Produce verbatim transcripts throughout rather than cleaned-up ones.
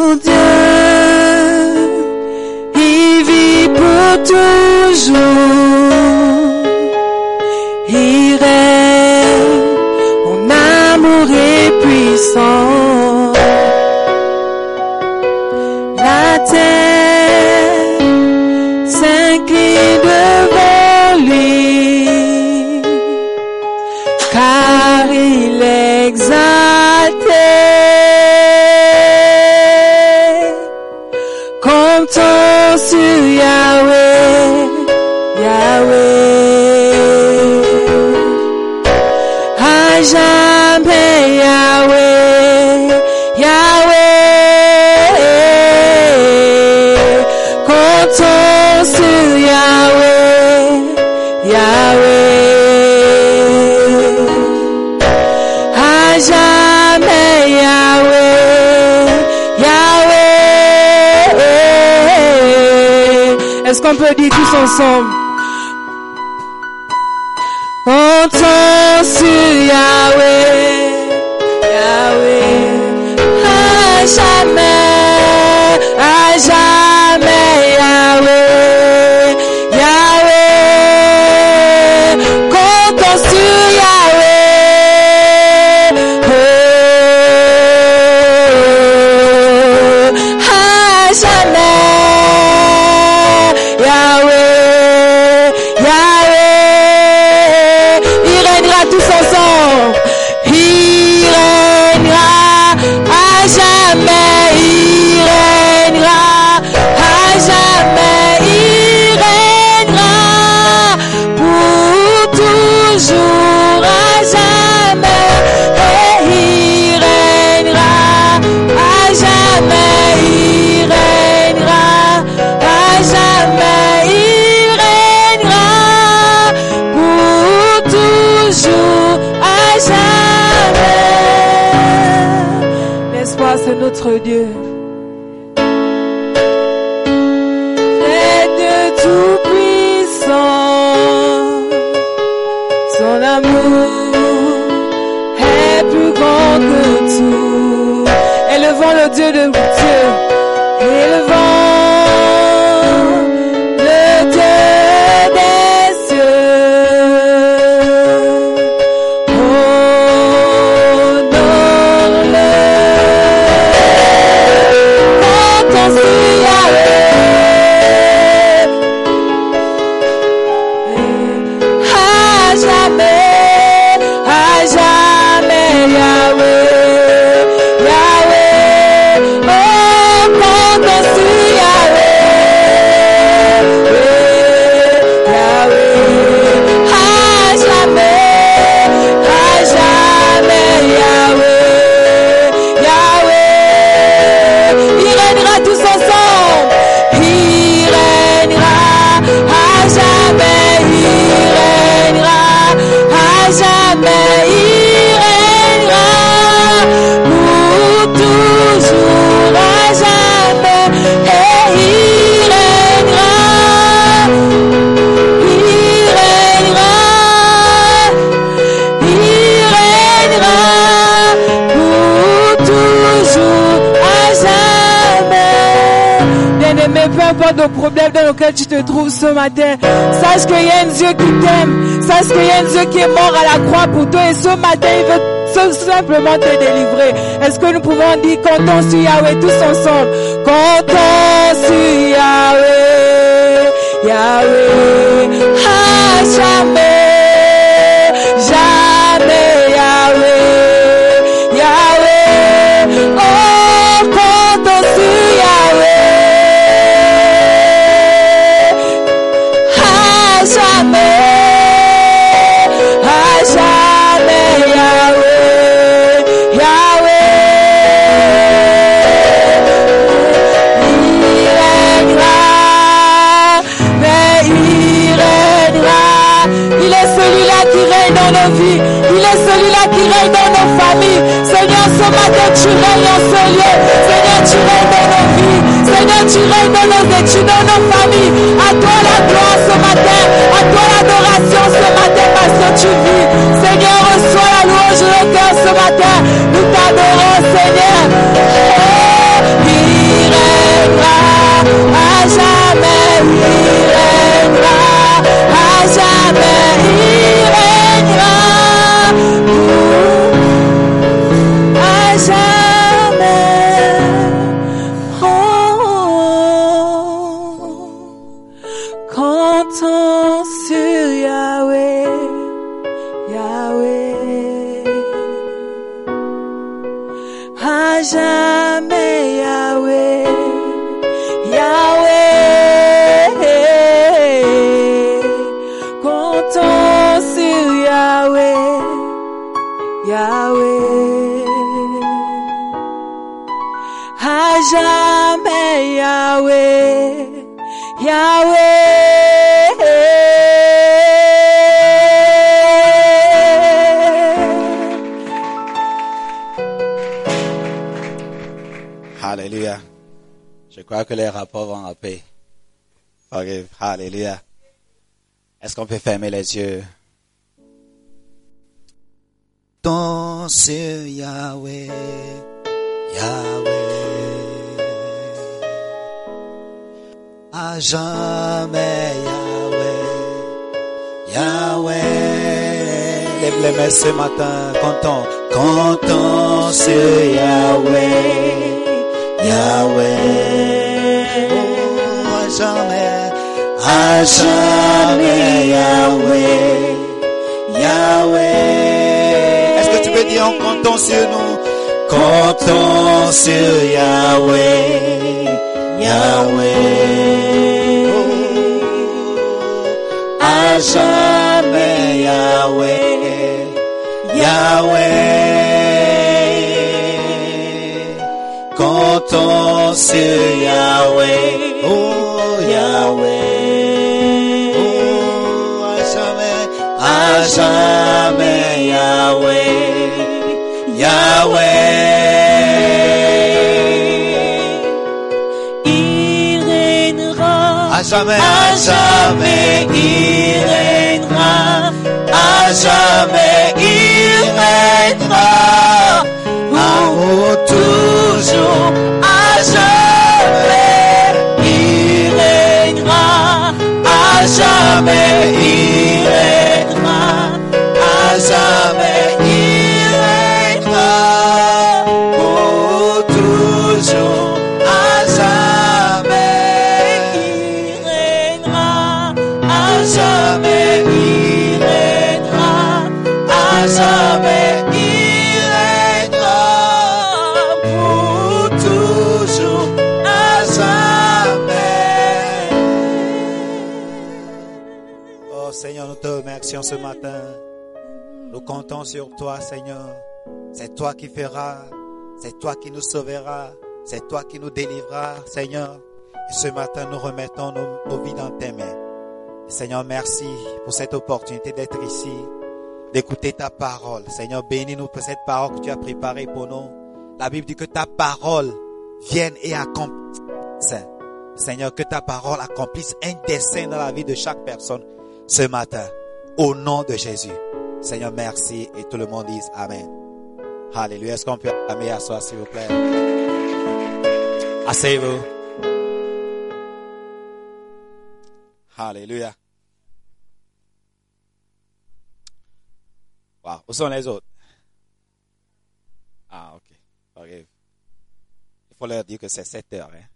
Dieu, il vit pour toujours, il règne en amour et puissant. La terre s'incline devant lui, car il est exalté. Comptons sur Yahweh, Yahweh, à jamais Yahweh, Yahweh. Comptons sur Yahweh, Yahweh, à jamais Yahweh, Yahweh. Est-ce qu'on peut dire tous ensemble? Comptons sur Yahweh, Yahweh, à jamais, à jamais Yahweh, Yahweh. Comptons sur Yahweh, oh, à jamais Yahweh, Yahweh. Il régnera tous ensemble. Il régnera à jamais. Il régnera à jamais. Il régnera pour toujours à jamais. Et il régnera à jamais. Il régnera à jamais. Il régnera pour toujours à jamais. N'est-ce pas, c'est notre Dieu. C'est Dieu tout-puissant. Son amour est plus grand que tout. Élevons le Dieu de Dieu. Élevons le Dieu des cieux. Honore-le. Comptons sur Yahweh, à jamais, à jamais Yahweh, Yahweh. Oh, comptons sur Yahweh, Yahweh, à jamais, à jamais Yahweh, Yahweh. Il régnera tous ensemble. Il régnera à jamais. Il régnera à jamais. Il régnera pour toujours à jamais. Et il régnera. Il régnera. Il régnera pour toujours à jamais. Bien-aimé, peu importe le problème dans lequel tu te trouves ce matin, sache qu'il y a un Dieu qui t'aime. Sache qu'il y a un Dieu qui est mort à la croix pour toi et ce matin, il veut tout simplement te délivrer. Est-ce que nous pouvons dire comptons sur Yahweh tous ensemble? Comptons sur Yahweh, Yahweh, à jamais, jamais Yahweh, Yahweh. Oh, comptons sur Yahweh, à jamais, à jamais Yahweh, Yahweh. Il régnera, mais il régnera. Il est celui-là qui règne dans nos vies. Il est celui-là qui règne dans nos familles. Seigneur, ce matin, tu règnes en ce lieu. Seigneur, tu règnes dans nos vies. Seigneur, tu règnes dans nos études, dans nos familles. À toi la gloire ce matin. À toi l'adoration ce matin parce que tu vis. Seigneur, reçois la louange de nos cœurs ce matin. Nous t'adorons, Seigneur. Oh, il à jamais Yahweh, Yahweh, comptons sur Yahweh, Yahweh, à jamais Yahweh, Yahweh. Alléluia. Je crois que les rapports vont en paix. Okay. Alléluia. Est-ce qu'on peut fermer les yeux? Ton sur Yahweh, Yahweh, à jamais Yahweh, Yahweh. Lève les mains ce matin, comptons, comptons sur Yahweh. Yahweh, oh, à jamais, à jamais, Yahweh, Yahweh. Est-ce que tu peux dire en comptant sur nous? Comptons sur Yahweh, Yahweh, oh, à jamais, Yahweh, Yahweh. Comptons sur Yahweh, oh Yahweh, oh à jamais, à jamais Yahweh, Yahweh. Il règnera, à jamais, à jamais il règnera, à jamais il règnera, oh toujours, à jamais il règnera, à jamais il règnera, à jamais il règnera, oh toujours, à jamais il règnera, à jamais il règnera, à jamais il règnera, pour toujours, à jamais. Oh Seigneur, nous te remercions ce matin. Nous comptons sur toi, Seigneur. C'est toi qui feras, c'est toi qui nous sauveras, c'est toi qui nous délivreras, Seigneur. Et ce matin, nous remettons nos, nos vies dans tes mains. Et Seigneur, merci pour cette opportunité d'être ici, d'écouter ta parole. Seigneur, bénis-nous pour cette parole que tu as préparée pour nous. La Bible dit que ta parole vienne et accomplisse. Seigneur, que ta parole accomplisse un dessein dans la vie de chaque personne ce matin. Au nom de Jésus. Seigneur, merci. Et tout le monde dise Amen. Alléluia. Est-ce qu'on peut acclamer à soi, s'il vous plaît? Asseyez-vous. Alléluia. Wow. Où sont les autres? Ah, ok. Okay. Il faut leur dire que c'est sept heures. Hein?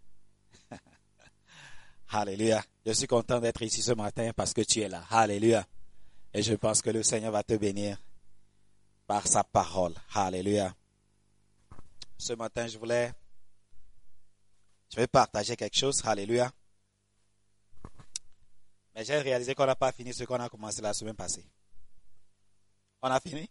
Alléluia. Je suis content d'être ici ce matin parce que tu es là. Alléluia. Et je pense que le Seigneur va te bénir par sa parole. Alléluia. Ce matin, je voulais, je vais partager quelque chose. Alléluia. Mais j'ai réalisé qu'on n'a pas fini ce qu'on a commencé la semaine passée. On a fini?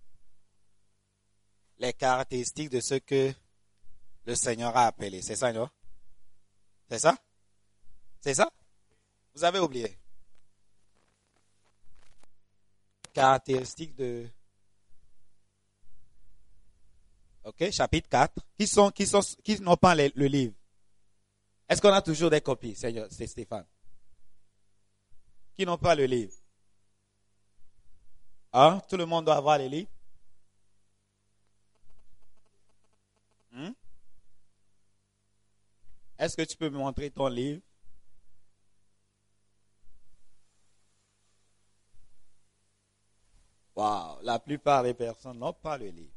Les caractéristiques de ce que le Seigneur a appelé. C'est ça, non? C'est ça? C'est ça? Vous avez oublié? Caractéristiques de... Ok, chapitre quatre. Qui sont, qui sont, qui n'ont pas le, le livre? Est-ce qu'on a toujours des copies, Seigneur, c'est Stéphane? Qui n'ont pas le livre? Hein? Tout le monde doit avoir les livres? Hmm? Est-ce que tu peux me montrer ton livre? Wow, la plupart des personnes n'ont pas le livre.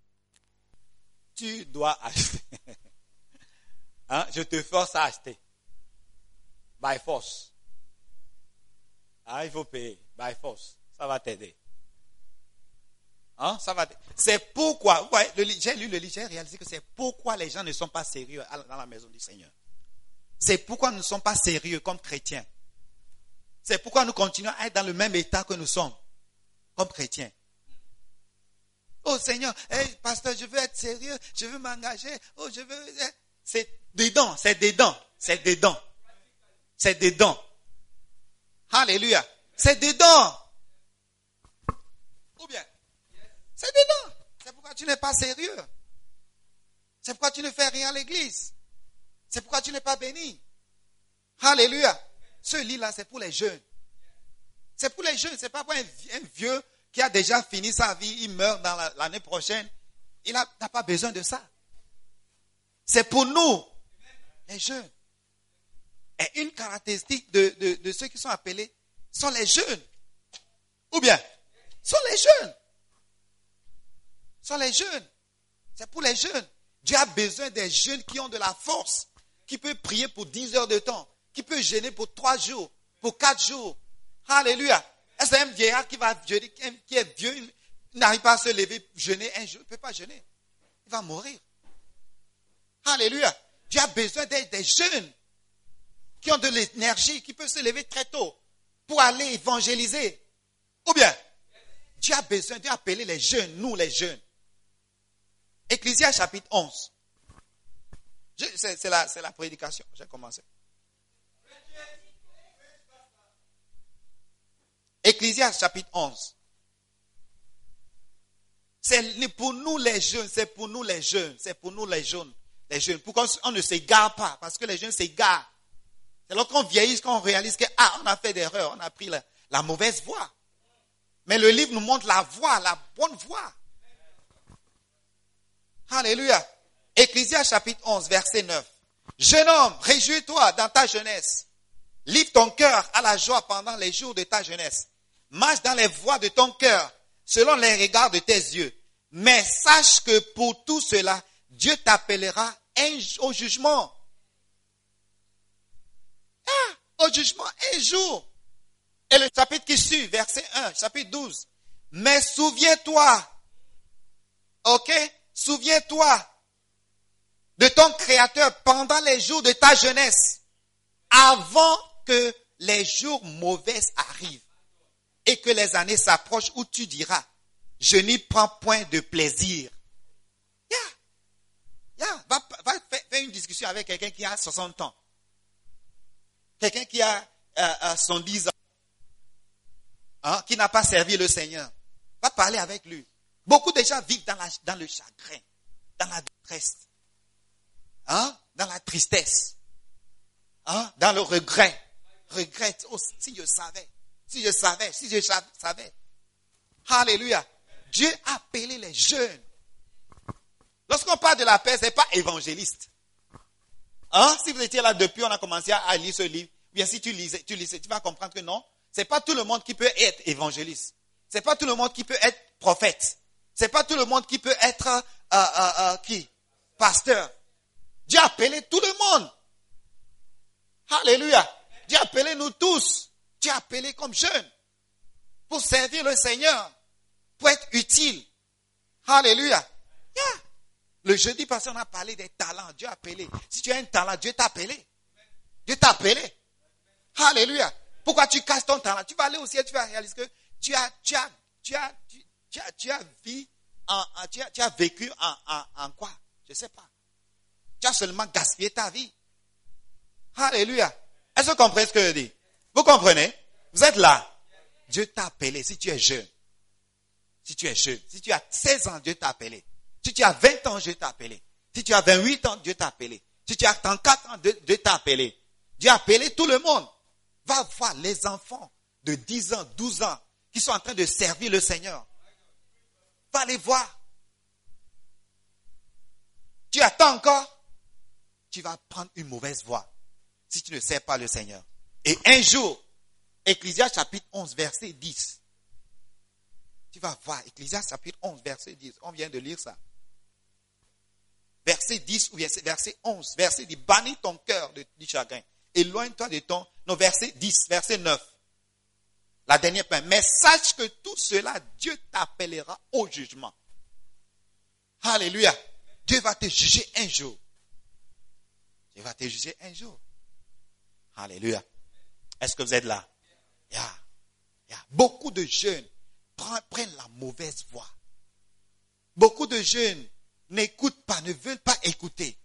Tu dois acheter. Hein? Je te force à acheter. By force. Ah, il faut payer. By force. Ça va t'aider. Hein, ça va. C'est pourquoi, ouais, le, j'ai lu le livre, j'ai réalisé que c'est pourquoi les gens ne sont pas sérieux dans la maison du Seigneur. C'est pourquoi nous ne sommes pas sérieux comme chrétiens. C'est pourquoi nous continuons à être dans le même état que nous sommes comme chrétiens. Oh Seigneur, hey, pasteur, je veux être sérieux, je veux m'engager. Oh, je veux. C'est dedans, c'est dedans, c'est dedans, c'est dedans. Alléluia, c'est dedans. Ou bien, c'est dedans. C'est pourquoi tu n'es pas sérieux. C'est pourquoi tu ne fais rien à l'église. C'est pourquoi tu n'es pas béni. Alléluia. Ce lit-là, c'est pour les jeunes. C'est pour les jeunes. C'est pas pour un, un vieux qui a déjà fini sa vie, il meurt dans la, l'année prochaine. Il n'a pas besoin de ça. C'est pour nous, les jeunes. Et une caractéristique de, de, de ceux qui sont appelés sont les jeunes. Ou bien, sont les jeunes. Sont les jeunes. C'est pour les jeunes. Dieu a besoin des jeunes qui ont de la force, qui peuvent prier pour dix heures de temps, qui peut jeûner pour trois jours, pour quatre jours. Alléluia. Est-ce un vieillard qui va jeûner, qui est vieux, il n'arrive pas à se lever, jeûner un jour, il ne peut pas jeûner. Il va mourir. Alléluia. Dieu a besoin des, des jeunes qui ont de l'énergie, qui peuvent se lever très tôt pour aller évangéliser. Ou bien, Dieu a besoin d'appeler les jeunes, nous les jeunes. Ecclésias chapitre onze. Je, c'est, c'est, la, c'est la prédication, j'ai commencé. Ecclésias chapitre onze. C'est pour nous les jeunes, c'est pour nous les jeunes, c'est pour nous les jeunes, les jeunes. Pourquoi on ne s'égare pas? Parce que les jeunes s'égarent. C'est lorsqu'on vieillit qu'on réalise que ah, on a fait d'erreurs, on a pris la, la mauvaise voie. Mais le livre nous montre la voie, la bonne voie. Alléluia. Ecclésias chapitre onze, verset neuf. Jeune homme, réjouis-toi dans ta jeunesse. Livre ton cœur à la joie pendant les jours de ta jeunesse. Marche dans les voies de ton cœur, selon les regards de tes yeux. Mais sache que pour tout cela, Dieu t'appellera un, au jugement. Ah, au jugement, un jour. Et le chapitre qui suit, verset un, chapitre douze. Mais souviens-toi, ok, souviens-toi de ton Créateur pendant les jours de ta jeunesse, avant que les jours mauvais arrivent et que les années s'approchent où tu diras, je n'y prends point de plaisir. Yeah. Yeah. Va, va faire une discussion avec quelqu'un qui a soixante ans. Quelqu'un qui a euh, euh, soixante-dix ans. Hein, qui n'a pas servi le Seigneur. Va parler avec lui. Beaucoup de gens vivent dans, la, dans le chagrin, dans la détresse, hein, dans la tristesse, hein, dans le regret. Regrette, oh, si je savais, si je savais, si je savais. Alléluia. Dieu a appelé les jeunes. Lorsqu'on parle de la paix, ce n'est pas évangéliste. Hein? Si vous étiez là depuis, on a commencé à lire ce livre. Bien, si tu lisais, tu lisais, tu vas comprendre que non. C'est pas tout le monde qui peut être évangéliste. C'est pas tout le monde qui peut être prophète. C'est pas tout le monde qui peut être euh, euh, euh, qui? Pasteur. Dieu a appelé tout le monde. Alléluia. Dieu a appelé nous tous. Dieu a appelé comme jeunes. Pour servir le Seigneur. Pour être utile. Alléluia. Yeah. Le jeudi passé, on a parlé des talents. Dieu a appelé. Si tu as un talent, Dieu t'a appelé. Dieu t'a appelé. Alléluia. Pourquoi tu casses ton talent? Tu vas aller au ciel, tu vas réaliser que tu as, tu as, tu as, tu, tu as, tu as, vu en, en, tu as, tu as vécu en, en, en quoi? Je ne sais pas. Tu as seulement gaspillé ta vie. Alléluia. Est-ce que vous comprenez ce que je dis? Vous comprenez? Vous êtes là. Dieu t'a appelé si tu es jeune. Si tu es jeune. Si tu as seize ans, Dieu t'a appelé. Si tu as vingt ans, Dieu t'a appelé. Si tu as vingt-huit ans, Dieu t'a appelé. Si tu as trente-quatre ans, Dieu t'a appelé. Dieu a appelé tout le monde. Va voir les enfants de dix ans, douze ans qui sont en train de servir le Seigneur. Va les voir. Tu attends encore, tu vas prendre une mauvaise voie si tu ne sers pas le Seigneur. Et un jour, Ecclésias chapitre onze, verset dix. Tu vas voir, Ecclésias chapitre onze, verset dix. On vient de lire ça. Verset dix ou verset onze. Verset dit, bannis ton cœur de, du chagrin. Éloigne-toi de ton... Non, verset dix, verset neuf. La dernière point. Mais sache que tout cela, Dieu t'appellera au jugement. Alléluia. Dieu va te juger un jour. Dieu va te juger un jour. Alléluia. Est-ce que vous êtes là? Yeah. Yeah. Beaucoup de jeunes prennent la mauvaise voie. Beaucoup de jeunes n'écoutent pas, ne veulent pas écouter.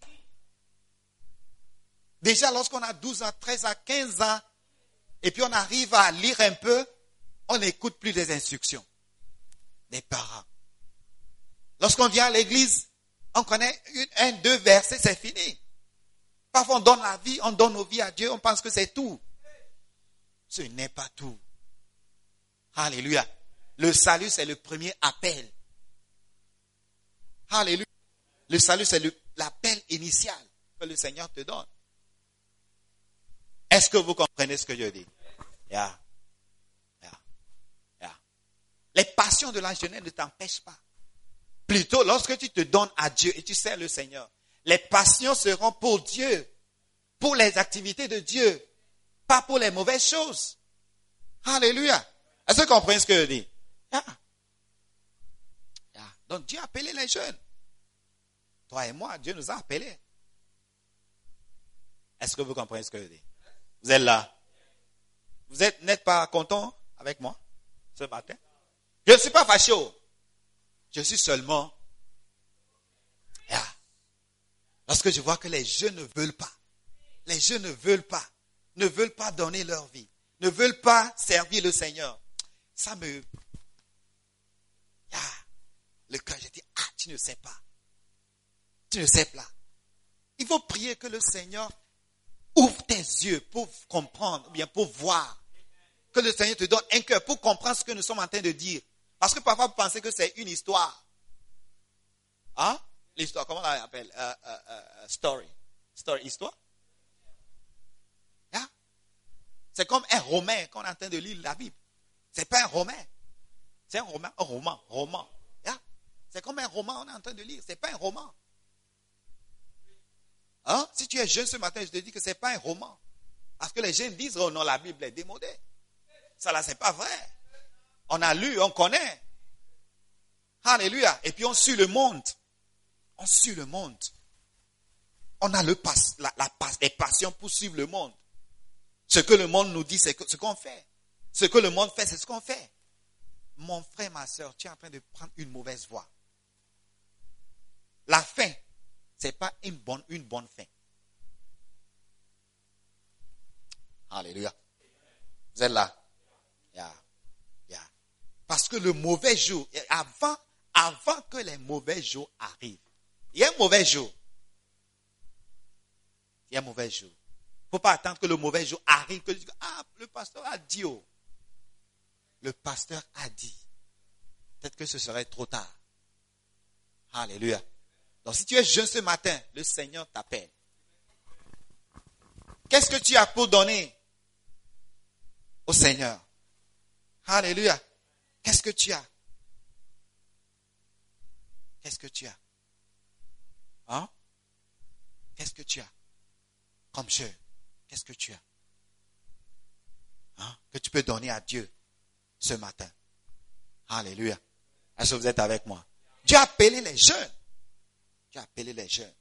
Déjà, lorsqu'on a douze ans, treize ans, quinze ans, et puis on arrive à lire un peu, on n'écoute plus les instructions des parents. Lorsqu'on vient à l'église, on connaît une, un, deux versets, c'est fini. Parfois, on donne la vie, on donne nos vies à Dieu, on pense que c'est tout. Ce n'est pas tout. Alléluia. Le salut, c'est le premier appel. Alléluia. Le salut, c'est le, l'appel initial que le Seigneur te donne. Est-ce que vous comprenez ce que je dis? Yeah. Yeah. Yeah. Les passions de la jeunesse ne t'empêchent pas. Plutôt, lorsque tu te donnes à Dieu et tu sers le Seigneur, les passions seront pour Dieu, pour les activités de Dieu, pas pour les mauvaises choses. Alléluia. Est-ce que vous comprenez ce que je dis? Yeah. Yeah. Donc Dieu a appelé les jeunes. Toi et moi, Dieu nous a appelés. Est-ce que vous comprenez ce que je dis? Vous êtes là? Vous êtes, n'êtes pas content avec moi ce matin? Je ne suis pas fâché. Je suis seulement... Yeah. Lorsque je vois que les jeunes ne veulent pas, les jeunes ne veulent pas, ne veulent pas donner leur vie, ne veulent pas servir le Seigneur, ça me... Yeah. Le cœur, je dis, ah, tu ne sais pas. Tu ne sais pas. Il faut prier que le Seigneur ouvre tes yeux pour comprendre, ou bien pour voir. Que le Seigneur te donne un cœur pour comprendre ce que nous sommes en train de dire. Parce que parfois, vous pensez que c'est une histoire. Hein? L'histoire, comment on l'appelle? Uh, uh, uh, story. Story, histoire? Yeah? C'est comme un roman qu'on est en train de lire la Bible. C'est pas un roman. C'est un roman, un roman, roman. Yeah? C'est comme un roman qu'on est en train de lire. C'est pas un roman. Hein? Si tu es jeune ce matin, je te dis que c'est pas un roman. Parce que les jeunes disent, oh non, la Bible est démodée. Ça là, c'est pas vrai. On a lu, on connaît. Alléluia. Et puis on suit le monde. On suit le monde. On a le pas, la, la, les passions pour suivre le monde. Ce que le monde nous dit, c'est ce qu'on fait. Ce que le monde fait, c'est ce qu'on fait. Mon frère, ma soeur, tu es en train de prendre une mauvaise voie. La fin, c'est pas une bonne, une bonne fin. Alléluia. Vous êtes là? Yeah. Yeah. Parce que le mauvais jour, avant, avant que les mauvais jours arrivent, il y a un mauvais jour. Il y a un mauvais jour. Il ne faut pas attendre que le mauvais jour arrive, que tu dis, ah, le pasteur a dit, oh. Le pasteur a dit. Peut-être que ce serait trop tard. Alléluia. Donc si tu es jeune ce matin, le Seigneur t'appelle. Qu'est-ce que tu as pour donner au Seigneur? Alléluia. Qu'est-ce que tu as? Qu'est-ce que tu as? Hein? Qu'est-ce que tu as? Comme je. Qu'est-ce que tu as? Hein? Que tu peux donner à Dieu ce matin. Alléluia. Est-ce que vous êtes avec moi? Dieu a appelé les jeunes. Dieu a appelé les jeunes.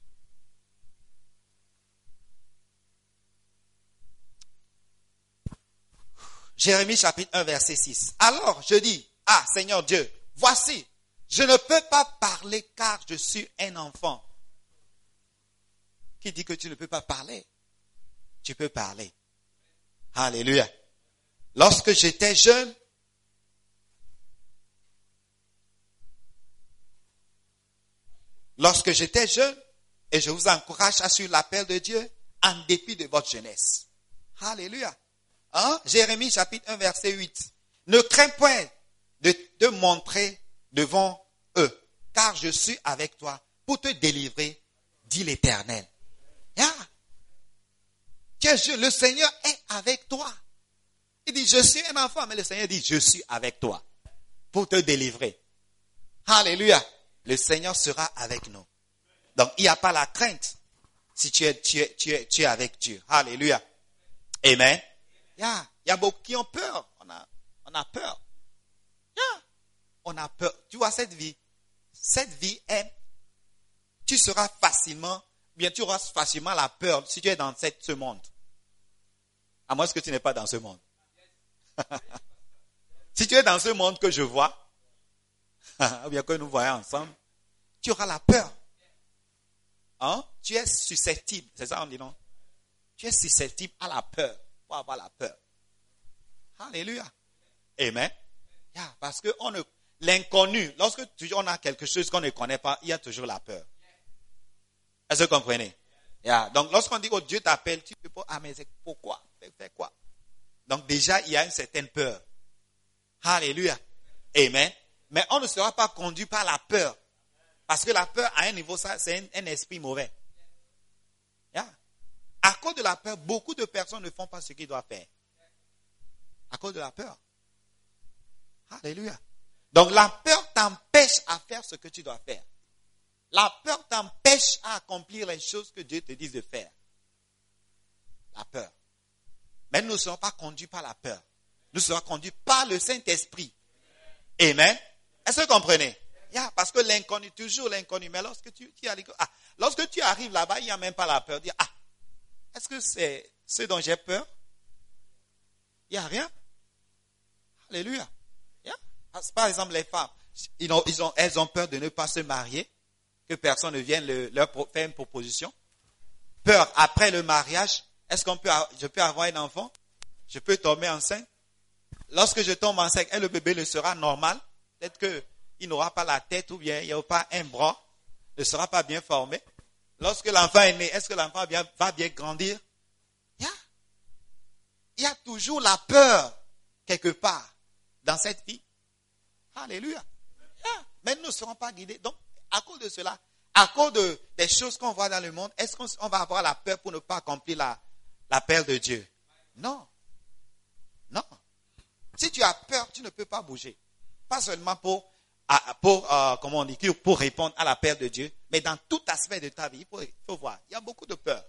Jérémie chapitre un verset six. Alors je dis, ah Seigneur Dieu, voici, je ne peux pas parler car je suis un enfant. Qui dit que tu ne peux pas parler? Tu peux parler. Alléluia. Lorsque j'étais jeune, lorsque j'étais jeune, et je vous encourage à suivre l'appel de Dieu en dépit de votre jeunesse. Alléluia. Hein? Jérémie chapitre un verset huit. Ne crains point de te montrer devant eux, car je suis avec toi pour te délivrer, dit l'Éternel. Yeah. Tiens, je, le Seigneur est avec toi. Il dit, je suis un enfant, mais le Seigneur dit, je suis avec toi pour te délivrer. Alléluia. Le Seigneur sera avec nous. Donc, il n'y a pas la crainte si tu es, tu es, tu es, tu es avec Dieu. Alléluia. Amen. Il y a, il y a beaucoup qui ont peur. On a, on On a peur. Yeah. On a peur. Tu vois cette vie, cette vie est, tu seras facilement, bien tu auras facilement la peur si tu es dans cette, ce monde. À moins que tu n'es pas dans ce monde. Si tu es dans ce monde que je vois, ou bien que nous voyons ensemble, tu auras la peur. Hein? Tu es susceptible, c'est ça on dit non? Tu es susceptible à la peur, pour avoir la peur. Alléluia. Amen. Yeah, parce que on ne, l'inconnu, lorsque tu, on a quelque chose qu'on ne connaît pas, il y a toujours la peur. Est-ce que vous comprenez? Yeah. Donc lorsqu'on dit que oh, Dieu t'appelle, tu peux pas, ah mais c'est pourquoi? Fais quoi? Donc déjà, il y a une certaine peur. Alléluia. Amen. Mais on ne sera pas conduit par la peur. Parce que la peur, à un niveau, ça, c'est un, un esprit mauvais. Yeah. À cause de la peur, beaucoup de personnes ne font pas ce qu'ils doivent faire. À cause de la peur. Alléluia. Donc la peur t'empêche à faire ce que tu dois faire. La peur t'empêche à accomplir les choses que Dieu te dit de faire. La peur. Mais nous ne serons pas conduits par la peur. Nous serons conduits par le Saint-Esprit. Amen. Est-ce que vous comprenez? Yeah, parce que l'inconnu, toujours l'inconnu. Mais lorsque tu, tu, ah, lorsque tu arrives là-bas, il n'y a même pas la peur. Dire, ah, est-ce que c'est ce dont j'ai peur? Il n'y a rien. Alléluia. Yeah. Par exemple, les femmes, ils ont, ils ont, elles ont peur de ne pas se marier, que personne ne vienne le, leur faire une proposition. Peur après le mariage. Est-ce qu'on peut, je peux avoir un enfant? Je peux tomber enceinte? Lorsque je tombe enceinte, et le bébé le sera normal. Peut-être qu'il n'aura pas la tête ou bien il n'y aura pas un bras. Ne sera pas bien formé. Lorsque l'enfant est né, est-ce que l'enfant va bien, va bien grandir? Il y a, il y a toujours la peur quelque part dans cette vie. Alléluia. Yeah. Mais nous ne serons pas guidés. Donc, à cause de cela, à cause de, des choses qu'on voit dans le monde, est-ce qu'on va avoir la peur pour ne pas accomplir la, la peur de Dieu? Non. Non. Si tu as peur, tu ne peux pas bouger. Pas seulement pour, pour, euh, comment on dit, pour répondre à la peur de Dieu, mais dans tout aspect de ta vie. Il faut, il faut voir. Il y a beaucoup de peur.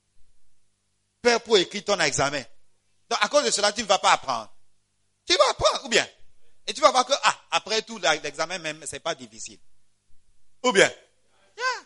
Peur pour écrire ton examen. Donc, à cause de cela, tu ne vas pas apprendre. Tu vas apprendre, ou bien? Et tu vas voir que, ah, après tout, l'examen même, c'est pas difficile. Ou bien? Yeah.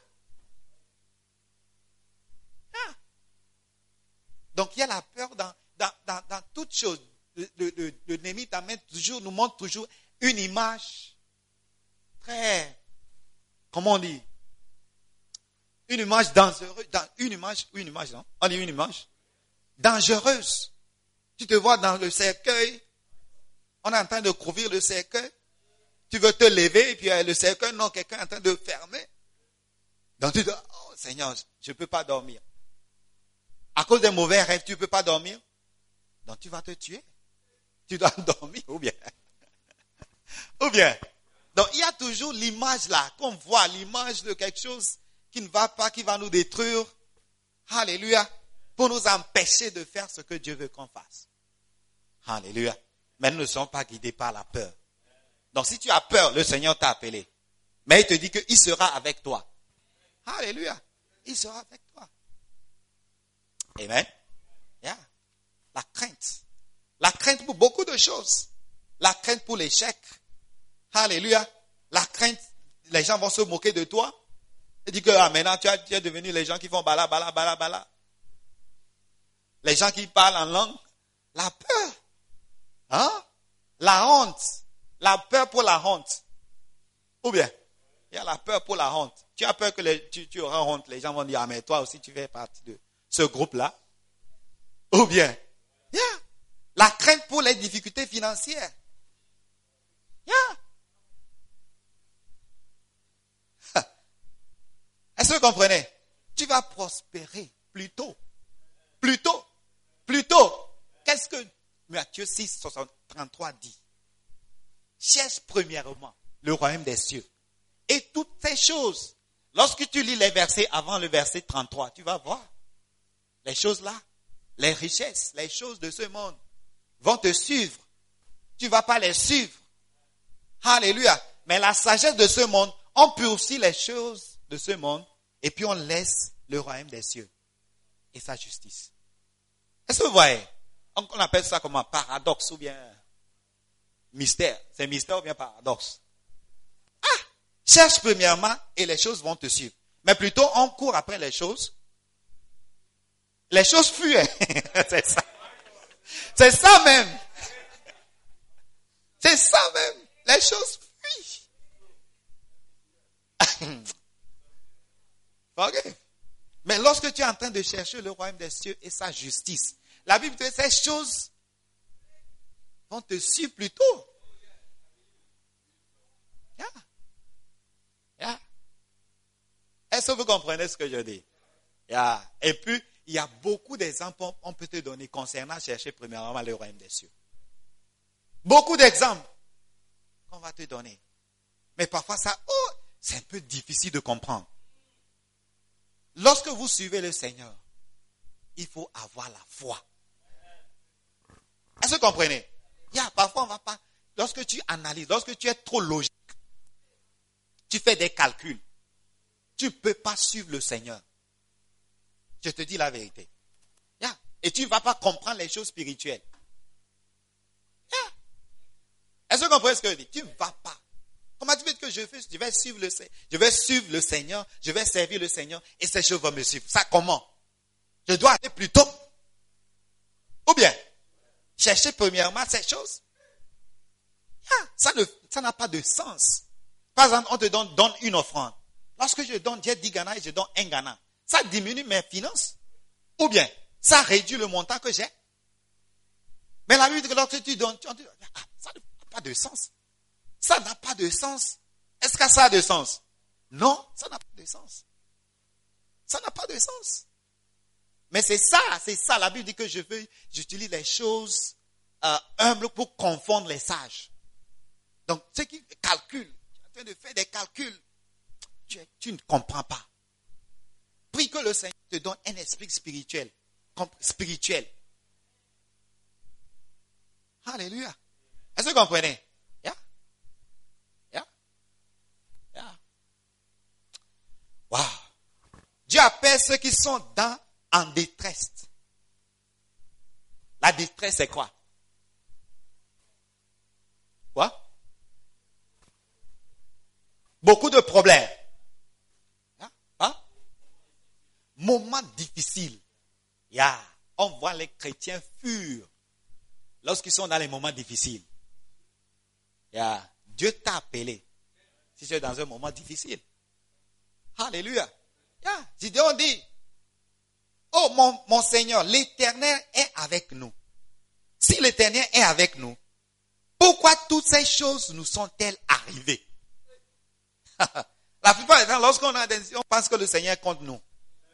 Yeah. Donc, il y a la peur dans, dans, dans, dans toute chose. Le, le, le, le Némi t'amène toujours, nous montre toujours une image très, comment on dit? Une image dangereuse, dans, une image, une image, non? On dit une image dangereuse. Tu te vois dans le cercueil, on est en train de couvrir le cercueil, tu veux te lever, et puis le cercueil, non, quelqu'un est en train de fermer. Donc tu dis, oh Seigneur, je ne peux pas dormir. À cause des mauvais rêves, tu ne peux pas dormir. Donc tu vas te tuer. Tu dois dormir, ou bien? Ou bien? Donc il y a toujours l'image là, qu'on voit, l'image de quelque chose qui ne va pas, qui va nous détruire. Alléluia. Pour nous empêcher de faire ce que Dieu veut qu'on fasse. Alléluia. Mais nous ne sommes pas guidés par la peur. Donc si tu as peur, le Seigneur t'a appelé. Mais il te dit qu'il sera avec toi. Alléluia. Il sera avec toi. Amen. Yeah. La crainte. La crainte pour beaucoup de choses. La crainte pour l'échec. Alléluia. La crainte, les gens vont se moquer de toi. Et dire que ah, maintenant tu, as, tu es devenu les gens qui font bala, bala, bala, bala. Les gens qui parlent en langue. La peur. Hein? La honte. La peur pour la honte. Ou bien, il y a la peur pour la honte. Tu as peur que les, tu, tu auras honte. Les gens vont dire, ah mais toi aussi tu fais partie de ce groupe-là. Ou bien, yeah. La crainte pour les difficultés financières. Yeah. Est-ce que vous comprenez? Tu vas prospérer plus tôt. Plus tôt. Plus tôt. Qu'est-ce que Matthieu six, trente-trois dit? Cherche premièrement le royaume des cieux. Et toutes ces choses. Lorsque tu lis les versets avant le verset trente-trois, tu vas voir. Les choses là. Les richesses, les choses de ce monde vont te suivre. Tu ne vas pas les suivre. Alléluia. Mais la sagesse de ce monde, on poursuit les choses de ce monde et puis on laisse le royaume des cieux et sa justice. Est-ce que vous voyez? On appelle ça comme un paradoxe ou bien... mystère. C'est mystère ou bien paradoxe. Ah, cherche premièrement et les choses vont te suivre. Mais plutôt, on court après les choses. Les choses fuient. C'est ça. C'est ça même. C'est ça même. Les choses fuient. Ok. Mais lorsque tu es en train de chercher le royaume des cieux et sa justice, la Bible dit que ces choses vont te suivre plutôt. Yeah. Yeah. Est-ce que vous comprenez ce que je dis? Yeah. Et puis, il y a beaucoup d'exemples qu'on peut te donner concernant chercher premièrement le royaume des cieux. Beaucoup d'exemples qu'on va te donner. Mais parfois, ça, oh, c'est un peu difficile de comprendre. Lorsque vous suivez le Seigneur, il faut avoir la foi. Est-ce que vous comprenez? Yeah, parfois, on va pas. Lorsque tu analyses, lorsque tu es trop logique, tu fais des calculs, tu ne peux pas suivre le Seigneur. Je te dis la vérité. Yeah. Et tu ne vas pas comprendre les choses spirituelles. Yeah. Est-ce que vous comprenez ce que je dis? Tu ne vas pas. Comment tu veux que je fais? Je vais suivre le Seigneur. Je vais suivre le Seigneur. Je vais servir le Seigneur. Et ces choses vont me suivre. Ça comment? Je dois aller plus tôt. Ou bien, chercher premièrement ces choses. Yeah. Ça ne, ça n'a pas de sens. Par exemple, on te donne, donne une offrande. Lorsque je donne, j'ai dix Ghana et je donne un Ghana. Ça diminue mes finances. Ou bien, ça réduit le montant que j'ai. Mais la Bible dit que lorsque tu donnes, tu dis, ah, ça n'a pas de sens. Ça n'a pas de sens. Est-ce que ça a de sens? Non, ça n'a pas de sens. Ça n'a pas de sens. Mais c'est ça, c'est ça. La Bible dit que je veux, j'utilise les choses euh, humbles pour confondre les sages. Donc, ceux qui calculent, tu es en train de faire des calculs, tu, tu ne comprends pas. Prie que le Seigneur te donne un esprit spirituel. Spirituel. Alléluia. Est-ce que vous comprenez? Yeah. Yeah. Yeah. Wow. Dieu appelle ceux qui sont dans, en détresse. La détresse, c'est quoi? Quoi? Beaucoup de problèmes. Hein? Hein? Moment difficile. Yeah. On voit les chrétiens fuir lorsqu'ils sont dans les moments difficiles. Yeah. Dieu t'a appelé si tu es dans un moment difficile. Alléluia. Yeah. Gideon dit, oh mon, mon Seigneur, l'Éternel est avec nous. Si l'Éternel est avec nous, pourquoi toutes ces choses nous sont-elles arrivées? La plupart du temps, lorsqu'on a des, on pense que le Seigneur est contre nous.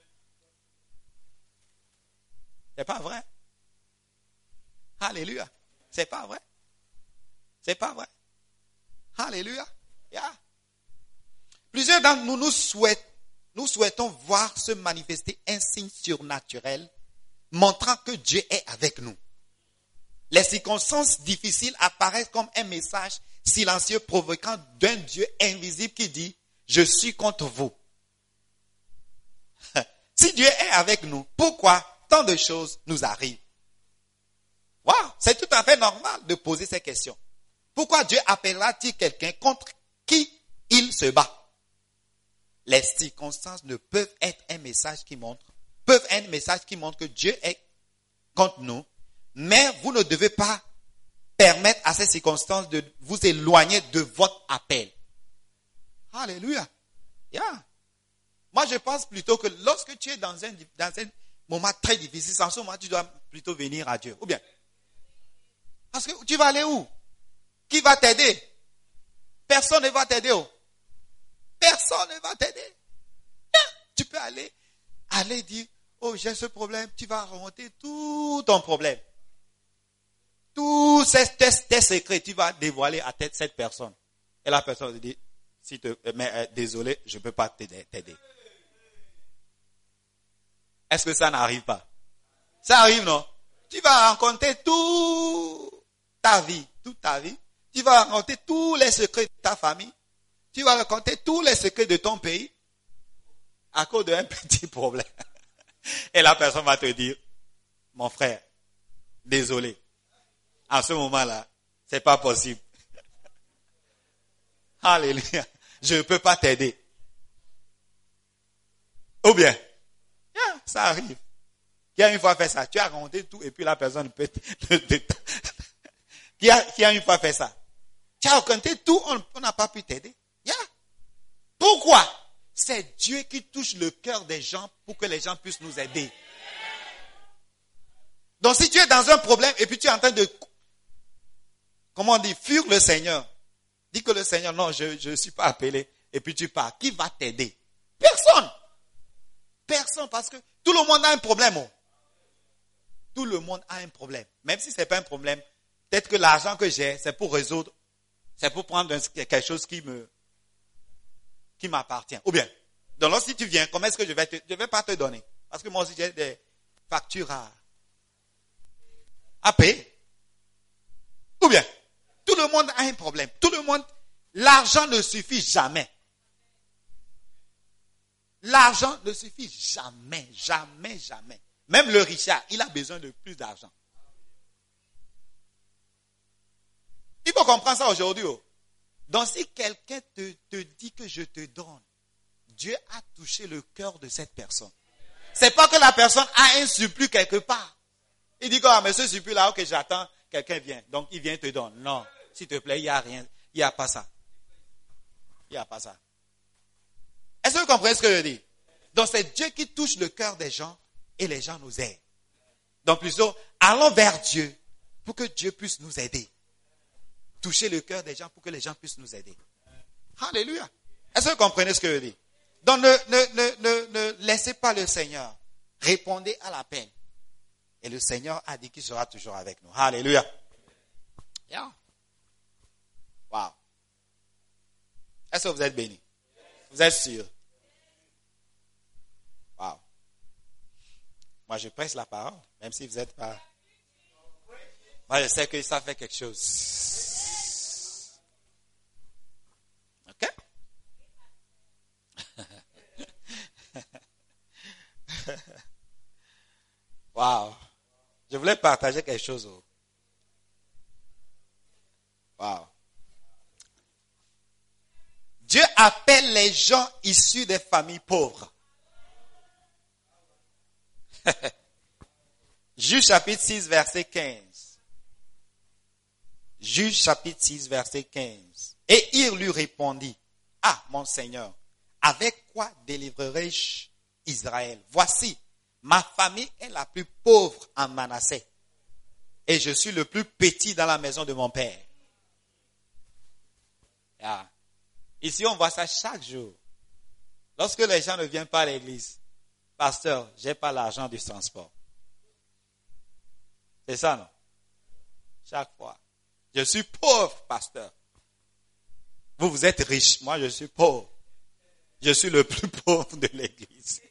C'est pas vrai. Alléluia. C'est pas vrai. C'est pas vrai. Alléluia. Yeah. Plusieurs d'entre nous, nous souhaitons, nous souhaitons voir se manifester un signe surnaturel montrant que Dieu est avec nous. Les circonstances difficiles apparaissent comme un message silencieux provoquant d'un Dieu invisible qui dit « Je suis contre vous ». Si Dieu est avec nous, pourquoi tant de choses nous arrivent? Wow, c'est tout à fait normal de poser ces questions. Pourquoi Dieu appellera-t-il quelqu'un contre qui il se bat? Les circonstances ne peuvent être un message qui montre, peuvent être un message qui montre que Dieu est contre nous, mais vous ne devez pas permettre à ces circonstances de vous éloigner de votre appel. Alléluia. Yeah. Moi, je pense plutôt que lorsque tu es dans un, dans un moment très difficile, en ce moment, tu dois plutôt venir à Dieu. Ou bien, parce que tu vas aller où? Qui va t'aider? Personne ne va t'aider. Oh. Personne ne va t'aider. Tu peux aller, aller dire, oh, j'ai ce problème. Tu vas remonter tout ton problème. Tous ces tes, tes secrets, tu vas dévoiler à tête cette personne. Et la personne te dit, si te, mais, euh, désolé, je ne peux pas t'aider. Est-ce que ça n'arrive pas? Ça arrive, non? Tu vas raconter toute ta vie, toute ta vie. Tu vas raconter tous les secrets de ta famille. Tu vas raconter tous les secrets de ton pays à cause d'un petit problème. Et la personne va te dire, mon frère, désolé. En ce moment-là, c'est pas possible. Alléluia. Je ne peux pas t'aider. Ou bien, yeah, ça arrive. Qui a une fois fait ça? Tu as raconté tout et puis la personne peut te... qui, a, qui a une fois fait ça? Tu as raconté tout, on n'a pas pu t'aider. Yeah. Pourquoi? C'est Dieu qui touche le cœur des gens pour que les gens puissent nous aider. Donc si tu es dans un problème et puis tu es en train de, comment on dit, fuir le Seigneur, dis que le Seigneur, non, je ne suis pas appelé, et puis tu pars, qui va t'aider? Personne. Personne, parce que tout le monde a un problème. Oh. Tout le monde a un problème. Même si ce n'est pas un problème, peut-être que l'argent que j'ai, c'est pour résoudre, c'est pour prendre quelque chose qui me, qui m'appartient. Ou bien, donc si tu viens, comment est-ce que je vais te, je vais pas te donner? Parce que moi aussi j'ai des factures à, à payer. Ou bien, tout le monde a un problème. Tout le monde, l'argent ne suffit jamais. L'argent ne suffit jamais, jamais, jamais. Même le richard, il a besoin de plus d'argent. Il faut comprendre ça aujourd'hui. Oh. Donc si quelqu'un te, te dit que je te donne, Dieu a touché le cœur de cette personne. C'est pas que la personne a un surplus quelque part. Il dit que, ah, mais ce surplus là, ok, j'attends, quelqu'un vient. Donc il vient te donner. Non, s'il te plaît, il n'y a rien. Il n'y a pas ça. Il n'y a pas ça. Est-ce que vous comprenez ce que je dis? Donc c'est Dieu qui touche le cœur des gens et les gens nous aident. Donc plutôt, allons vers Dieu pour que Dieu puisse nous aider. Toucher le cœur des gens pour que les gens puissent nous aider. Alléluia. Est-ce que vous comprenez ce que je dis? Donc ne, ne, ne, ne, ne laissez pas le Seigneur. Répondez à l'appel. Et le Seigneur a dit qu'il sera toujours avec nous. Alléluia. Yeah. Wow. Est-ce que vous êtes bénis? Vous êtes sûrs? Wow. Moi, je presse la parole, même si vous n'êtes pas... Moi, je sais que ça fait quelque chose. OK? Wow. Je voulais partager quelque chose. Wow. Dieu appelle les gens issus des familles pauvres. Juge chapitre six, verset quinze. Juge chapitre six, verset quinze. Et il lui répondit, ah, mon Seigneur, avec quoi délivrerai-je Israël? Voici, ma famille est la plus pauvre en Manassé. Et je suis le plus petit dans la maison de mon père. Yeah. Ici, on voit ça chaque jour. Lorsque les gens ne viennent pas à l'église, pasteur, j'ai pas l'argent du transport. C'est ça, non? Chaque fois. Je suis pauvre, pasteur. Vous, vous êtes riche. Moi, je suis pauvre. Je suis le plus pauvre de l'église.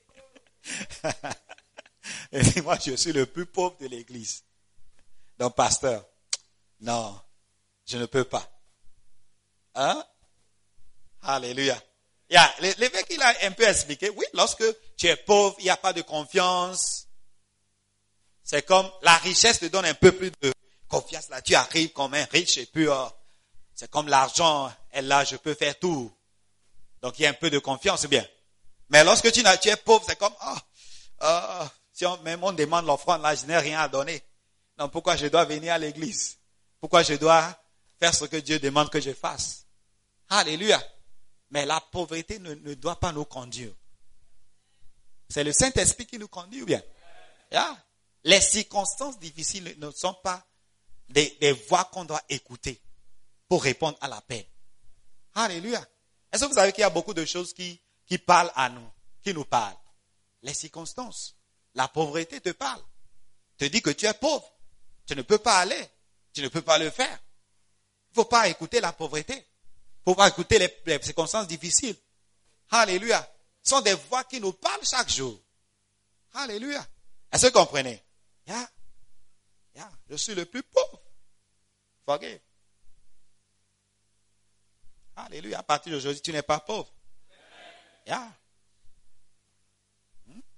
Et moi, je suis le plus pauvre de l'église. Donc, pasteur, non, je ne peux pas. Hein? Alléluia. Yeah, l'évêque, il a un peu expliqué, oui, lorsque tu es pauvre, il n'y a pas de confiance. C'est comme la richesse te donne un peu plus de confiance. Là, tu arrives comme un riche et puis oh, c'est comme l'argent est là, je peux faire tout. Donc il y a un peu de confiance, c'est bien. Mais lorsque tu, tu es pauvre, c'est comme, oh, oh, si on, même on demande l'offrande, là, je n'ai rien à donner. Donc pourquoi je dois venir à l'église? Pourquoi je dois faire ce que Dieu demande que je fasse? Alléluia. Mais la pauvreté ne, ne doit pas nous conduire. C'est le Saint-Esprit qui nous conduit ou bien? Yeah. Les circonstances difficiles ne sont pas des, des voix qu'on doit écouter pour répondre à l'appel. Alléluia. Est-ce que vous savez qu'il y a beaucoup de choses qui, qui parlent à nous, qui nous parlent? Les circonstances. La pauvreté te parle. Te dit que tu es pauvre. Tu ne peux pas aller. Tu ne peux pas le faire. Il ne faut pas écouter la pauvreté. Il ne faut pas écouter les, les circonstances difficiles. Alléluia. Ce sont des voix qui nous parlent chaque jour. Alléluia. Est-ce que vous comprenez? Yeah. Yeah. Je suis le plus pauvre. Forgive. Alléluia. À partir d'aujourd'hui, tu n'es pas pauvre. Yeah. Hmm?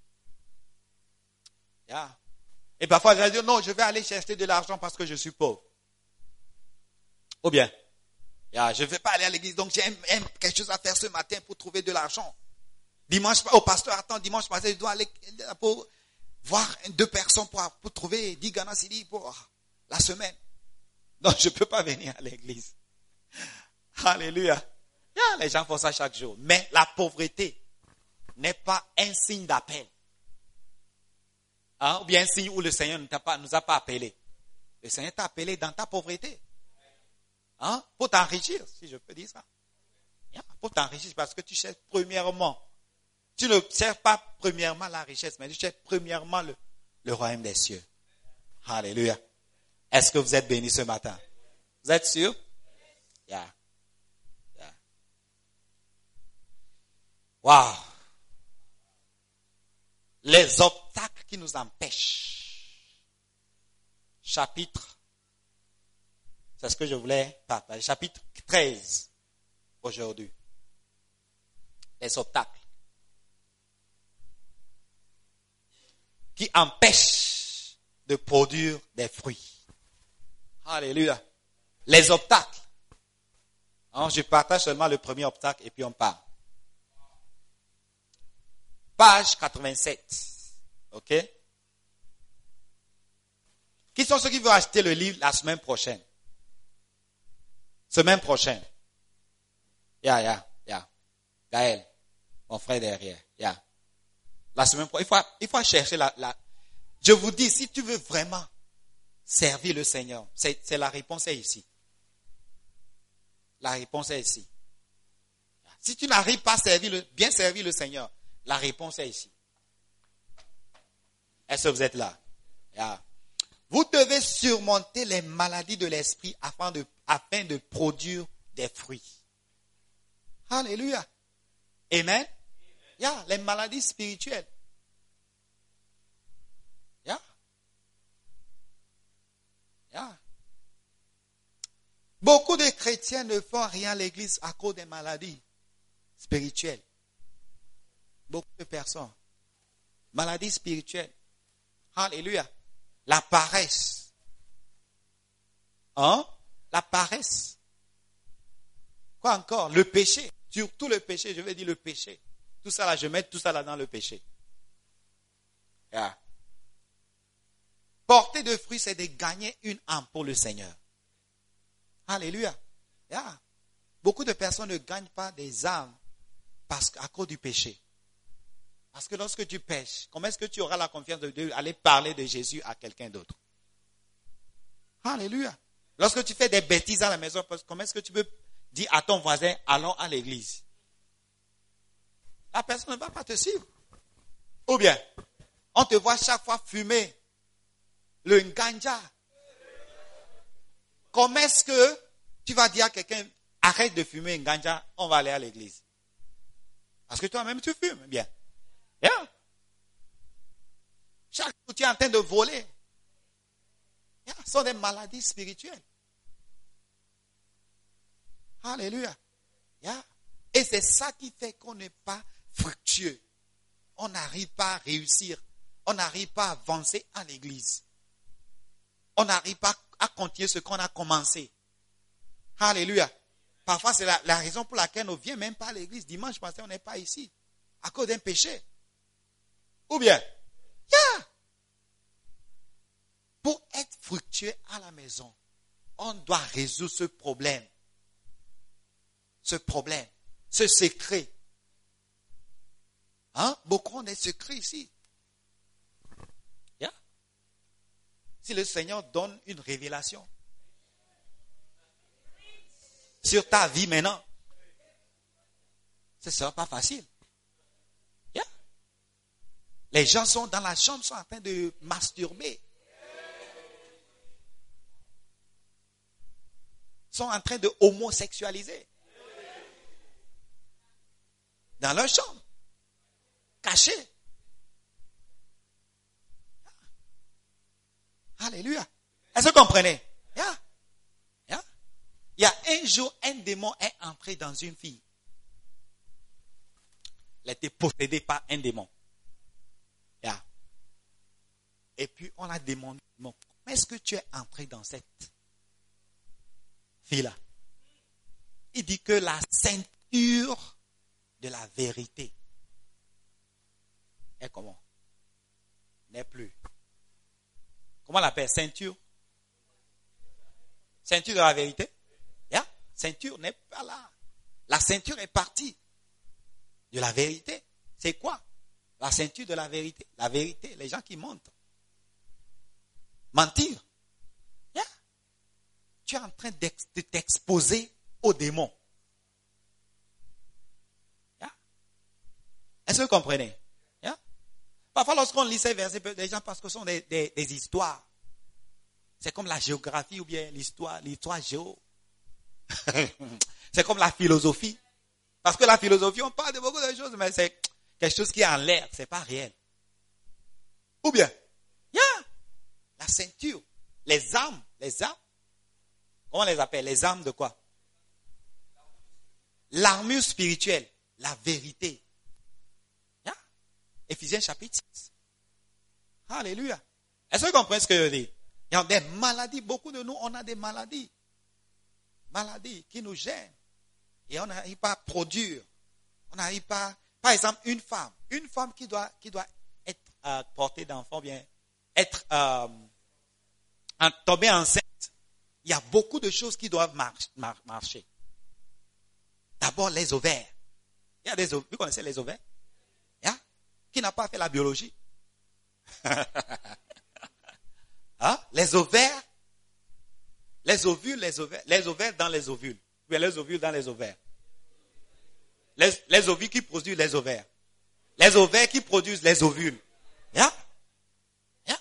Yeah. Et parfois, je vais dire, non, je vais aller chercher de l'argent parce que je suis pauvre. Ou bien, Yeah, je ne vais pas aller à l'église, donc j'ai un, un, quelque chose à faire ce matin pour trouver de l'argent. Dimanche, au pasteur, attends, dimanche matin, je dois aller pour voir deux personnes pour, pour trouver dix Ghana Cedi pour la semaine. Donc, je ne peux pas venir à l'église. Alléluia. Yeah, les gens font ça chaque jour. Mais la pauvreté n'est pas un signe d'appel. Hein? Ou bien un signe où le Seigneur ne t'a pas, nous a pas appelé. Le Seigneur t'a appelé dans ta pauvreté. Hein? Pour t'enrichir, si je peux dire ça. Yeah, pour t'enrichir, parce que tu cherches premièrement. Tu ne cherches pas premièrement la richesse, mais tu cherches premièrement le, le royaume des cieux. Alléluia. Est-ce que vous êtes bénis ce matin? Vous êtes sûr? Yeah. Yeah. Wow. Les obstacles qui nous empêchent. Chapitre. C'est ce que je voulais partager. Chapitre treize. Aujourd'hui. Les obstacles. Qui empêchent de produire des fruits. Alléluia. Les obstacles. Alors, je partage seulement le premier obstacle et puis on part. Page quatre-vingt-sept. OK? Qui sont ceux qui veulent acheter le livre la semaine prochaine? Semaine prochaine. Ya, yeah, ya, yeah, ya. Yeah. Gaël, mon frère derrière. Ya. Yeah. La semaine prochaine, il faut, il faut chercher la, la... Je vous dis, si tu veux vraiment servir le Seigneur, c'est, c'est la réponse est ici. La réponse est ici. Si tu n'arrives pas à servir le, bien servir le Seigneur, la réponse est ici. Est-ce que vous êtes là? Yeah. Vous devez surmonter les maladies de l'esprit afin de, afin de produire des fruits. Alléluia. Amen. Yeah, les maladies spirituelles. Yeah. Yeah. Beaucoup de chrétiens ne font rien à l'église à cause des maladies spirituelles. Beaucoup de personnes. Maladies spirituelles. Alléluia. La paresse. Hein? La paresse. Quoi encore? Le péché. Surtout le péché, je veux dire le péché. Tout ça là, je mets tout ça là dans le péché. Yeah. Porter de fruits, c'est de gagner une âme pour le Seigneur. Alléluia. Yeah. Beaucoup de personnes ne gagnent pas des âmes parce qu'à cause du péché. Parce que lorsque tu pêches, comment est-ce que tu auras la confiance de Dieu aller parler de Jésus à quelqu'un d'autre? Alléluia. Lorsque tu fais des bêtises à la maison, comment est-ce que tu peux dire à ton voisin, allons à l'église? La personne ne va pas te suivre. Ou bien, on te voit chaque fois fumer le ganja. Comment est-ce que tu vas dire à quelqu'un, arrête de fumer un ganja, on va aller à l'église? Parce que toi-même tu fumes, bien. Yeah. Chaque fois tu es en train de voler. Yeah. Ce sont des maladies spirituelles. Alléluia. Yeah. Et c'est ça qui fait qu'on n'est pas fructueux. On n'arrive pas à réussir. On n'arrive pas à avancer à l'église. On n'arrive pas à continuer ce qu'on a commencé. Alléluia. Parfois, c'est la, la raison pour laquelle on ne vient même pas à l'église. Dimanche matin, on n'est pas ici. À cause d'un péché. Ou bien, yeah. Pour être fructueux à la maison, on doit résoudre ce problème. Ce problème. Ce secret. Hein? Beaucoup ont des secrets ici. Yeah. Si le Seigneur donne une révélation sur ta vie maintenant, ce ne sera pas facile. Yeah. Les gens sont dans la chambre, sont en train de masturber. Sont en train de homosexualiser. Dans leur chambre. Cachés. Alléluia. Est-ce que vous comprenez? Yeah. Yeah. Il y a un jour, un démon est entré dans une fille. Elle a été possédée par un démon. Yeah. Et puis, on a demandé, comment est-ce que tu es entré dans cette fille-là? il dit que la ceinture de la vérité est comment? N'est plus. Comment on l'appelle? Ceinture? Ceinture de la vérité? Yeah? Ceinture n'est pas là. La ceinture est partie de la vérité. C'est quoi? La ceinture de la vérité. La vérité, les gens qui mentent. Mentir. Yeah. Tu es en train de t'exposer aux démons. Yeah. Est-ce que vous comprenez? Yeah. Parfois, lorsqu'on lit ces versets, les gens pensent que ce sont des, des, des histoires. C'est comme la géographie ou bien l'histoire, l'histoire géo. C'est comme la philosophie. Parce que la philosophie, on parle de beaucoup de choses, mais c'est quelque chose qui est en l'air, c'est pas réel. Ou bien, yeah, la ceinture, les armes, les armes, comment on les appelle? Les armes de quoi? L'armure spirituelle, la vérité. Yeah. Éphésiens chapitre six. Alléluia. Est-ce que vous comprenez ce que je dis? Il y a des maladies, beaucoup de nous, on a des maladies. Maladies qui nous gênent. Et on n'arrive pas à produire. On n'arrive pas. Par exemple, une femme. Une femme qui doit, qui doit être euh, portée d'enfant, bien, être euh, tombée enceinte. Il y a beaucoup de choses qui doivent march, mar, marcher. D'abord, les ovaires. Il y a des ovaires. Vous connaissez les ovaires? Yeah? Qui n'a pas fait la biologie? Hein? Les ovaires. Les ovules, les ovaires. Les ovaires dans les ovules. Ou bien les ovules dans les ovaires. Les, les ovules qui produisent les ovaires. Les ovaires qui produisent les ovules. Yeah? Yeah?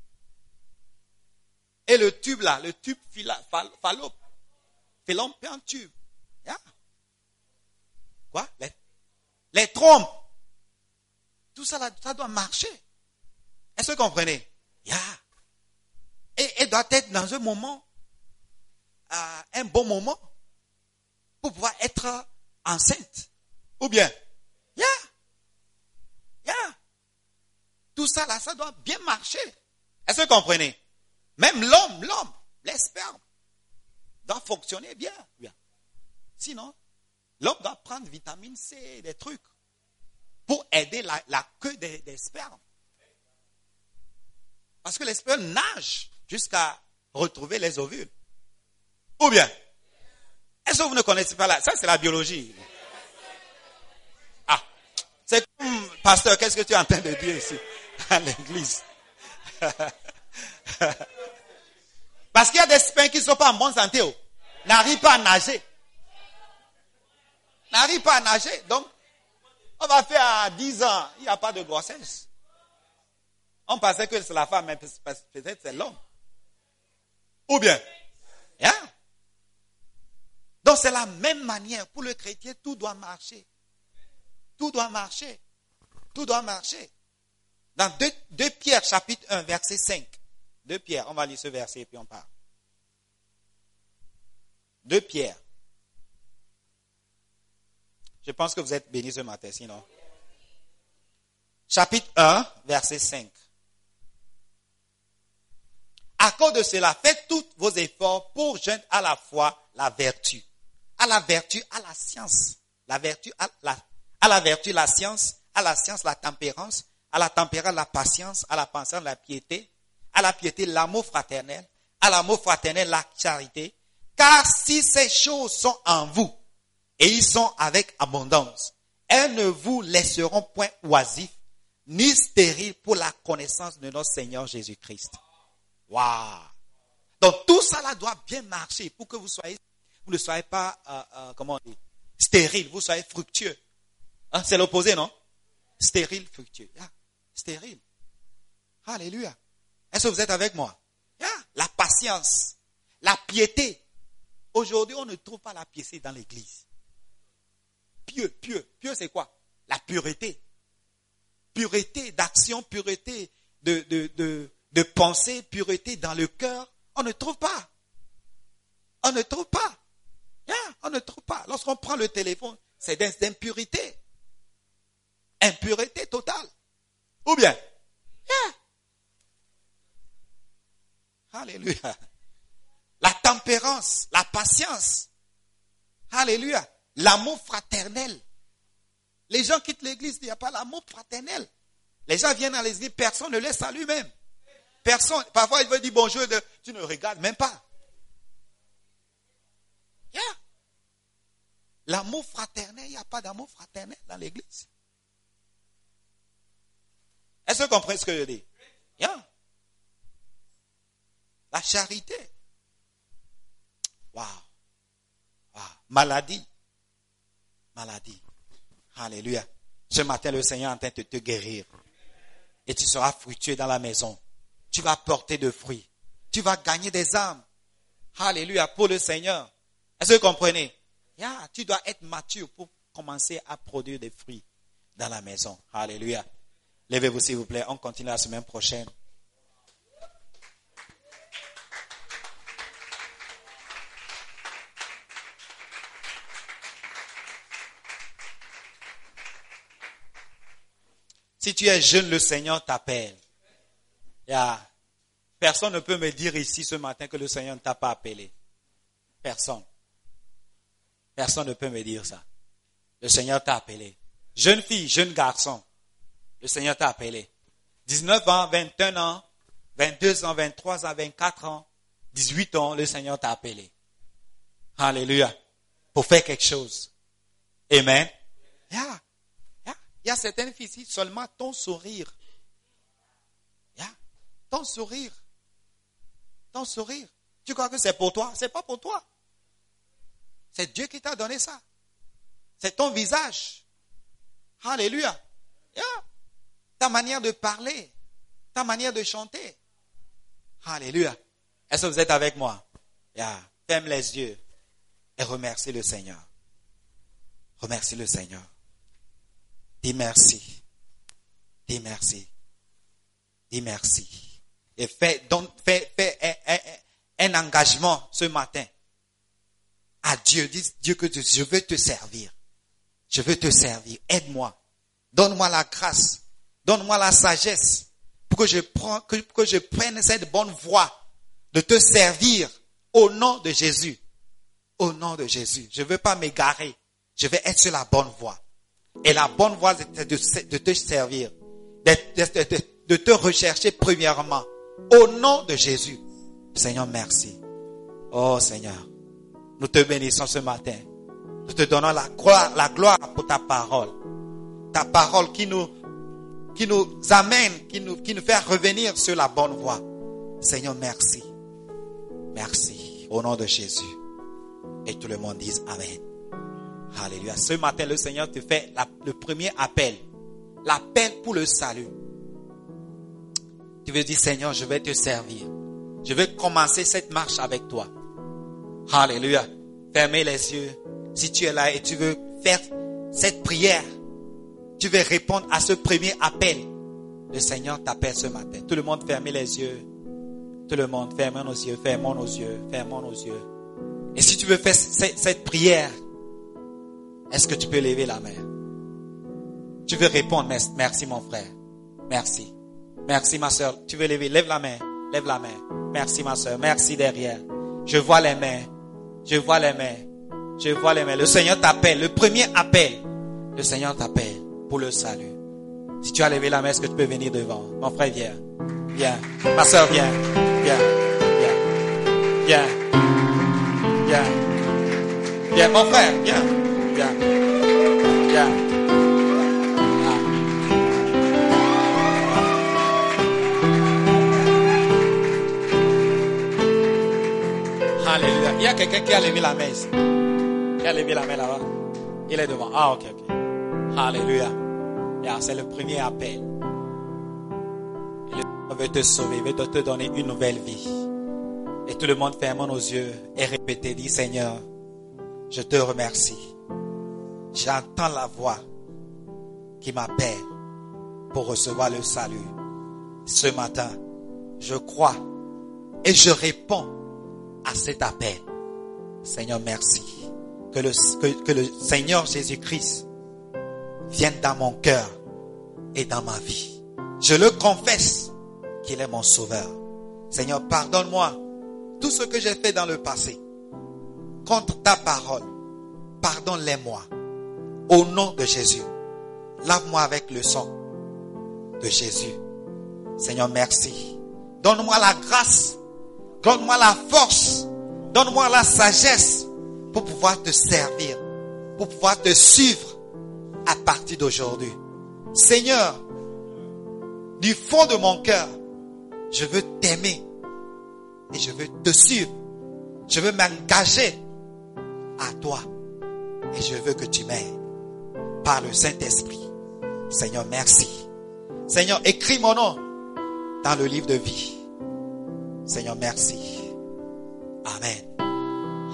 Et le tube là, le tube fallope. Fallope un tube. Yeah? Quoi? Les, les trompes. Tout ça là, ça doit marcher. Est-ce que vous comprenez? Yeah. Et elle doit être dans un moment, euh, un bon moment, pour pouvoir être enceinte. Ou bien, yeah, yeah. Tout ça là, ça doit bien marcher. Est-ce que vous comprenez? Même l'homme, l'homme, les spermes, doit fonctionner bien. bien. Sinon, l'homme doit prendre vitamine C, des trucs, pour aider la, la queue des, des spermes. Parce que les spermes nagent jusqu'à retrouver les ovules. Ou bien, est-ce que vous ne connaissez pas là? Ça, c'est la biologie. Ah, c'est comme, pasteur, qu'est-ce que tu es en train de dire ici, à l'église? Parce qu'il y a des spermes qui ne sont pas en bonne santé, oh, n'arrivent pas à nager. N'arrivent pas à nager. Donc, on va faire à dix ans, il n'y a pas de grossesse. On pensait que c'est la femme, mais peut-être c'est l'homme. Ou bien, yeah. Donc c'est la même manière. Pour le chrétien, tout doit marcher. Tout doit marcher. Tout doit marcher. Dans deux Pierre, chapitre un, verset cinq. deux Pierre, on va lire ce verset et puis on part. deux Pierre. Je pense que vous êtes bénis ce matin, sinon. Chapitre un, verset cinq. À cause de cela, faites tous vos efforts pour joindre à la fois la vertu. À la vertu, à la science. La vertu, à la, à la vertu, la science. À la science, la tempérance. À la tempérance, la patience. À la patience, la piété. À la piété, l'amour fraternel. À l'amour fraternel, la charité. Car si ces choses sont en vous, et ils sont avec abondance, elles ne vous laisseront point oisifs, ni stériles pour la connaissance de notre Seigneur Jésus-Christ. Waouh! Donc tout ça là doit bien marcher pour que vous soyez, vous ne soyez pas, euh, euh, comment on dit, stérile, vous soyez fructueux. Hein, c'est l'opposé, non? Stérile, fructueux. Yeah. Stérile. Alléluia. Est-ce que vous êtes avec moi? Yeah. La patience, la piété. Aujourd'hui, on ne trouve pas la piété dans l'église. Pieux, pieux. Pieux, c'est quoi? La pureté. Pureté d'action, pureté de, de, de, de pensée, pureté dans le cœur. On ne trouve pas. On ne trouve pas. Yeah, on ne trouve pas. Lorsqu'on prend le téléphone, c'est d'impurité. Impureté totale. Ou bien, yeah. Alléluia. La tempérance, la patience. Alléluia. L'amour fraternel. Les gens quittent l'église, il n'y a pas l'amour fraternel. Les gens viennent à l'église, personne ne les salue même. Personne. Parfois, il veut dire bonjour, de, tu ne regardes même pas. Yeah. L'amour fraternel, il n'y a pas d'amour fraternel dans l'église. Est-ce que vous comprenez ce que je dis? Yeah. La charité. Waouh. Wow. Maladie. Maladie. Alléluia. Ce matin, le Seigneur est en train de te guérir. Et tu seras fructueux dans la maison. Tu vas porter de fruits. Tu vas gagner des âmes. Alléluia. Pour le Seigneur. Est-ce que vous comprenez? Yeah. Tu dois être mature pour commencer à produire des fruits dans la maison. Alléluia. Levez-vous s'il vous plaît. On continue la semaine prochaine. Si tu es jeune, le Seigneur t'appelle. Yeah. Personne ne peut me dire ici ce matin que le Seigneur ne t'a pas appelé. Personne. Personne ne peut me dire ça. Le Seigneur t'a appelé. Jeune fille, jeune garçon, le Seigneur t'a appelé. dix-neuf ans, vingt et un ans, vingt-deux ans, vingt-trois ans, vingt-quatre ans, dix-huit ans, le Seigneur t'a appelé. Alléluia. Pour faire quelque chose. Amen. Yeah. Il y a certaines filles ici, seulement ton sourire. Yeah. Ton sourire. Ton sourire. Tu crois que c'est pour toi? C'est pas pour toi. C'est Dieu qui t'a donné ça. C'est ton visage. Alléluia. Yeah. Ta manière de parler. Ta manière de chanter. Alléluia. Est-ce que vous êtes avec moi? Yeah. Ferme les yeux et remercie le Seigneur. Remercie le Seigneur. Dis merci. Dis merci. Dis merci. Et fais, donc, fais, fais un, un, un engagement ce matin à Dieu. Dis Dieu que je veux te servir. Je veux te servir. Aide-moi. Donne-moi la grâce. Donne-moi la sagesse pour que je, prends, que, que je prenne cette bonne voie de te servir au nom de Jésus. Au nom de Jésus. Je ne veux pas m'égarer. Je vais être sur la bonne voie. Et la bonne voie, c'est de, de te servir, de, de, de, de te rechercher premièrement. Au nom de Jésus. Seigneur, merci. Oh Seigneur, nous te bénissons ce matin. Nous te donnons la gloire, la gloire pour ta parole. Ta parole qui nous, qui nous amène, qui nous, qui nous fait revenir sur la bonne voie. Seigneur, merci. Merci. Au nom de Jésus. Et tout le monde dise Amen. Alléluia. Ce matin, le Seigneur te fait la, le premier appel. L'appel pour le salut. Tu veux dire, Seigneur, je vais te servir. Je vais commencer cette marche avec toi. Alléluia. Fermez les yeux. Si tu es là et tu veux faire cette prière, tu veux répondre à ce premier appel. Le Seigneur t'appelle ce matin. Tout le monde fermez les yeux. Tout le monde fermez nos yeux, fermons nos yeux, fermons nos yeux. Et si tu veux faire cette, cette prière, est-ce que tu peux lever la main? Tu veux répondre, merci mon frère. Merci. Merci ma soeur. Tu veux lever, lève la main. Lève la main. Merci ma soeur. Merci derrière. Je vois les mains. Je vois les mains. Je vois les mains. Le Seigneur t'appelle. Le premier appel. Le Seigneur t'appelle pour le salut. Si tu as levé la main, est-ce que tu peux venir devant? Mon frère, viens. Viens. Ma soeur, viens. Viens. Viens. Viens. Viens. Viens, mon frère, viens. Viens. Viens. Ah. Alléluia. Il y a quelqu'un qui a levé la main ici. Qui a levé la main là-bas. Il est devant. Ah, ok, ok. Alléluia. Yeah, c'est le premier appel. Il veut te sauver, il veut te donner une nouvelle vie. Et tout le monde ferme nos yeux et répétez, dit Seigneur, je te remercie. J'entends la voix qui m'appelle pour recevoir le salut. Ce matin, je crois et je réponds à cet appel. Seigneur, merci. Que le, que, que le Seigneur Jésus-Christ vienne dans mon cœur et dans ma vie. Je le confesse qu'il est mon sauveur. Seigneur, pardonne-moi tout ce que j'ai fait dans le passé contre ta parole, pardonne-les-moi. Au nom de Jésus. Lave-moi avec le sang de Jésus. Seigneur, merci. Donne-moi la grâce. Donne-moi la force. Donne-moi la sagesse pour pouvoir te servir, pour pouvoir te suivre à partir d'aujourd'hui. Seigneur, du fond de mon cœur, je veux t'aimer et je veux te suivre. Je veux m'engager à toi et je veux que tu m'aides par le Saint-Esprit. Seigneur, merci. Seigneur, écris mon nom dans le livre de vie. Seigneur, merci. Amen.